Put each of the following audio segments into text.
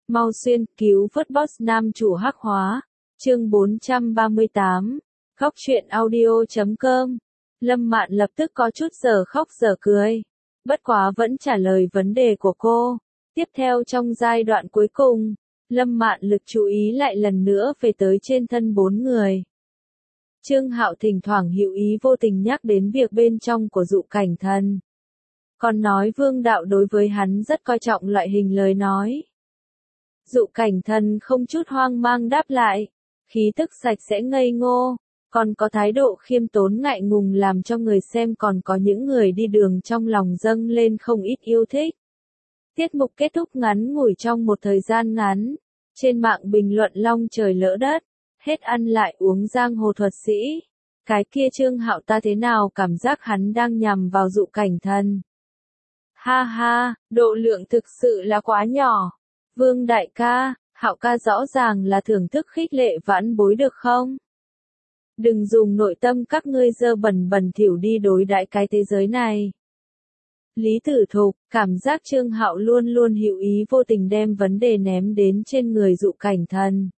Mau xuyên, cứu vớt boss nam chủ hắc hóa. Chương 438. Khóc truyện audio.com. Lâm Mạn lập tức có chút giờ khóc giờ cười. Bất quá vẫn trả lời vấn đề của cô. Tiếp theo trong giai đoạn cuối cùng, Lâm Mạn lực chú ý lại lần nữa về tới trên thân 4 người. Trương Hạo thỉnh thoảng hữu ý vô tình nhắc đến việc bên trong của Dụ Cảnh Thần. Còn nói Vương Đạo đối với hắn rất coi trọng loại hình lời nói. Dụ Cảnh Thần không chút hoang mang đáp lại, khí tức sạch sẽ ngây ngô, còn có thái độ khiêm tốn ngại ngùng làm cho người xem còn có những người đi đường trong lòng dâng lên không ít yêu thích. Tiết mục kết thúc ngắn ngủi trong một thời gian ngắn, trên mạng bình luận long trời lỡ đất, hết ăn lại uống giang hồ thuật sĩ. Cái kia Trương Hạo ta thế nào cảm giác hắn đang nhằm vào Dụ Cảnh Thần. Ha ha, độ lượng thực sự là quá nhỏ. Vương đại ca, Hạo ca rõ ràng là thưởng thức khích lệ vãn bối được không? Đừng dùng nội tâm các ngươi dơ bẩn bẩn thỉu đi đối đãi cái thế giới này. Lý Tử Thục, cảm giác Trương Hạo luôn luôn hữu ý vô tình đem vấn đề ném đến trên người Dụ Cảnh Thần.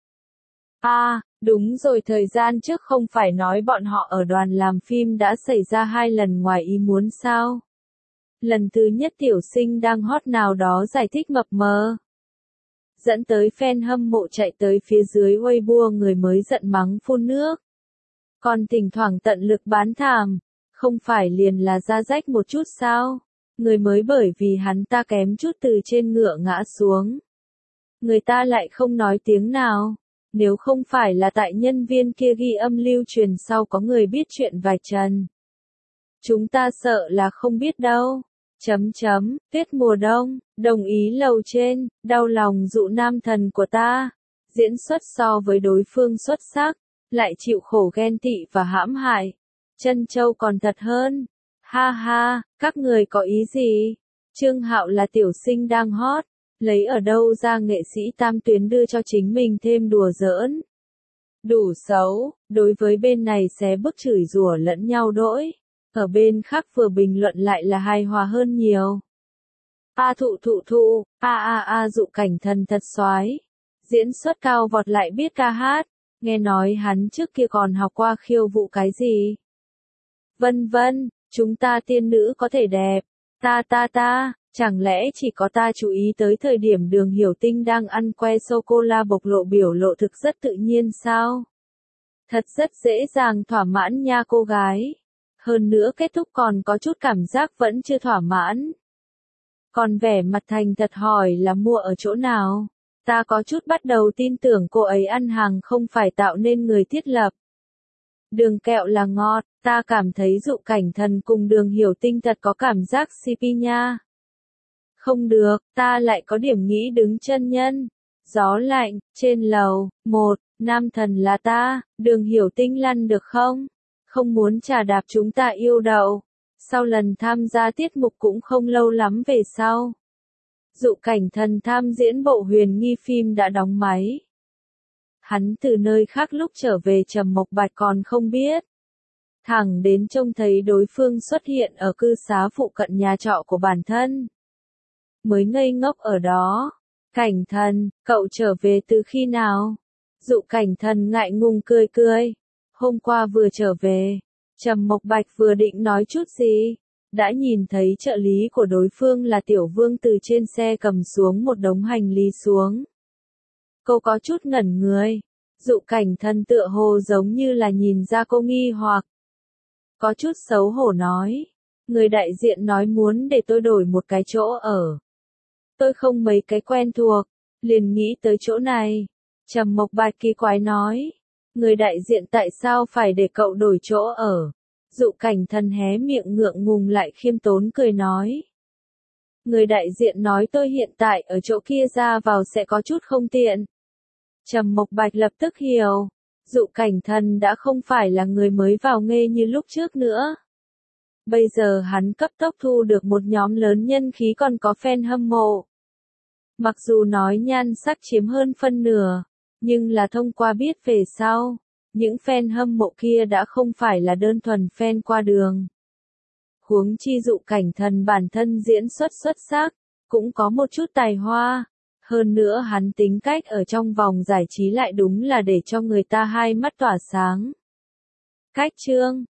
Đúng rồi, thời gian trước không phải nói bọn họ ở đoàn làm phim đã xảy ra 2 lần ngoài ý muốn sao? Lần thứ nhất tiểu sinh đang hot nào đó giải thích mập mờ, dẫn tới fan hâm mộ chạy tới phía dưới Weibo người mới giận mắng phun nước. Còn thỉnh thoảng tận lực bán thảm, không phải liền là ra rách một chút sao? Người mới bởi vì hắn ta kém chút từ trên ngựa ngã xuống. Người ta lại không nói tiếng nào. Nếu không phải là tại nhân viên kia ghi âm lưu truyền sau có người biết chuyện vài trần. Chúng ta sợ là không biết đâu. Tuyết mùa đông, đồng ý lầu trên, đau lòng Dụ nam thần của ta. Diễn xuất so với đối phương xuất sắc, lại chịu khổ ghen tị và hãm hại. Trân Châu còn thật hơn. Ha ha, các người có ý gì? Trương Hạo là tiểu sinh đang hot, lấy ở đâu ra nghệ sĩ tam tuyến đưa cho chính mình thêm đùa giỡn. Đủ xấu, đối với bên này xé bức chửi rủa lẫn nhau đỗi. Ở bên khác vừa bình luận lại là hài hòa hơn nhiều. Dụ Cảnh Thần thật soái, diễn xuất cao vọt lại biết ca hát, nghe nói hắn trước kia còn học qua khiêu vũ cái gì. Vân vân, chúng ta tiên nữ có thể đẹp, chẳng lẽ chỉ có ta chú ý tới thời điểm Đường Hiểu Tinh đang ăn que sô-cô-la bộc lộ biểu lộ thực rất tự nhiên sao? Thật rất dễ dàng thỏa mãn nha cô gái. Hơn nữa kết thúc còn có chút cảm giác vẫn chưa thỏa mãn. Còn vẻ mặt thành thật hỏi là mua ở chỗ nào? Ta có chút bắt đầu tin tưởng cô ấy ăn hàng không phải tạo nên người thiết lập. Đường kẹo là ngọt, ta cảm thấy Dụ Cảnh Thần cùng Đường Hiểu Tinh thật có cảm giác CP nha. Không được, ta lại có điểm nghĩ đứng chân nhân. Gió lạnh, trên lầu, 1, nam thần là ta, Đường Hiểu Tinh lăn được không? Không muốn trà đạp chúng ta yêu đậu. Sau lần tham gia tiết mục cũng không lâu lắm về sau, Dụ Cảnh Thần tham diễn bộ huyền nghi phim đã đóng máy. Hắn từ nơi khác lúc trở về Trầm Mộc Bạch còn không biết. Thẳng đến trông thấy đối phương xuất hiện ở cư xá phụ cận nhà trọ của bản thân, mới ngây ngốc ở đó. Cảnh Thần, cậu trở về từ khi nào? Dụ Cảnh Thần ngại ngùng cười cười. Hôm qua vừa trở về. Trầm Mộc Bạch vừa định nói chút gì, đã nhìn thấy trợ lý của đối phương là Tiểu Vương từ trên xe cầm xuống một đống hành lý xuống. Cô có chút ngẩn người. Dụ Cảnh Thần tựa hồ giống như là nhìn ra cô nghi hoặc. Có chút xấu hổ nói. Người đại diện nói muốn để tôi đổi một cái chỗ ở. Tôi không mấy cái quen thuộc, liền nghĩ tới chỗ này. Trầm Mộc Bạch kỳ quái nói. Người đại diện tại sao phải để cậu đổi chỗ ở? Dụ Cảnh Thần hé miệng ngượng ngùng lại khiêm tốn cười nói. Người đại diện nói tôi hiện tại ở chỗ kia ra vào sẽ có chút không tiện. Trầm Mộc Bạch lập tức hiểu. Dụ Cảnh Thần đã không phải là người mới vào nghề như lúc trước nữa. Bây giờ hắn cấp tốc thu được một nhóm lớn nhân khí còn có fan hâm mộ. Mặc dù nói nhan sắc chiếm hơn phân nửa, nhưng là thông qua biết về sau, những fan hâm mộ kia đã không phải là đơn thuần fan qua đường. Huống chi Dụ Cảnh Thần bản thân diễn xuất xuất sắc, cũng có một chút tài hoa. Hơn nữa hắn tính cách ở trong vòng giải trí lại đúng là để cho người ta hai mắt tỏa sáng. Cách chương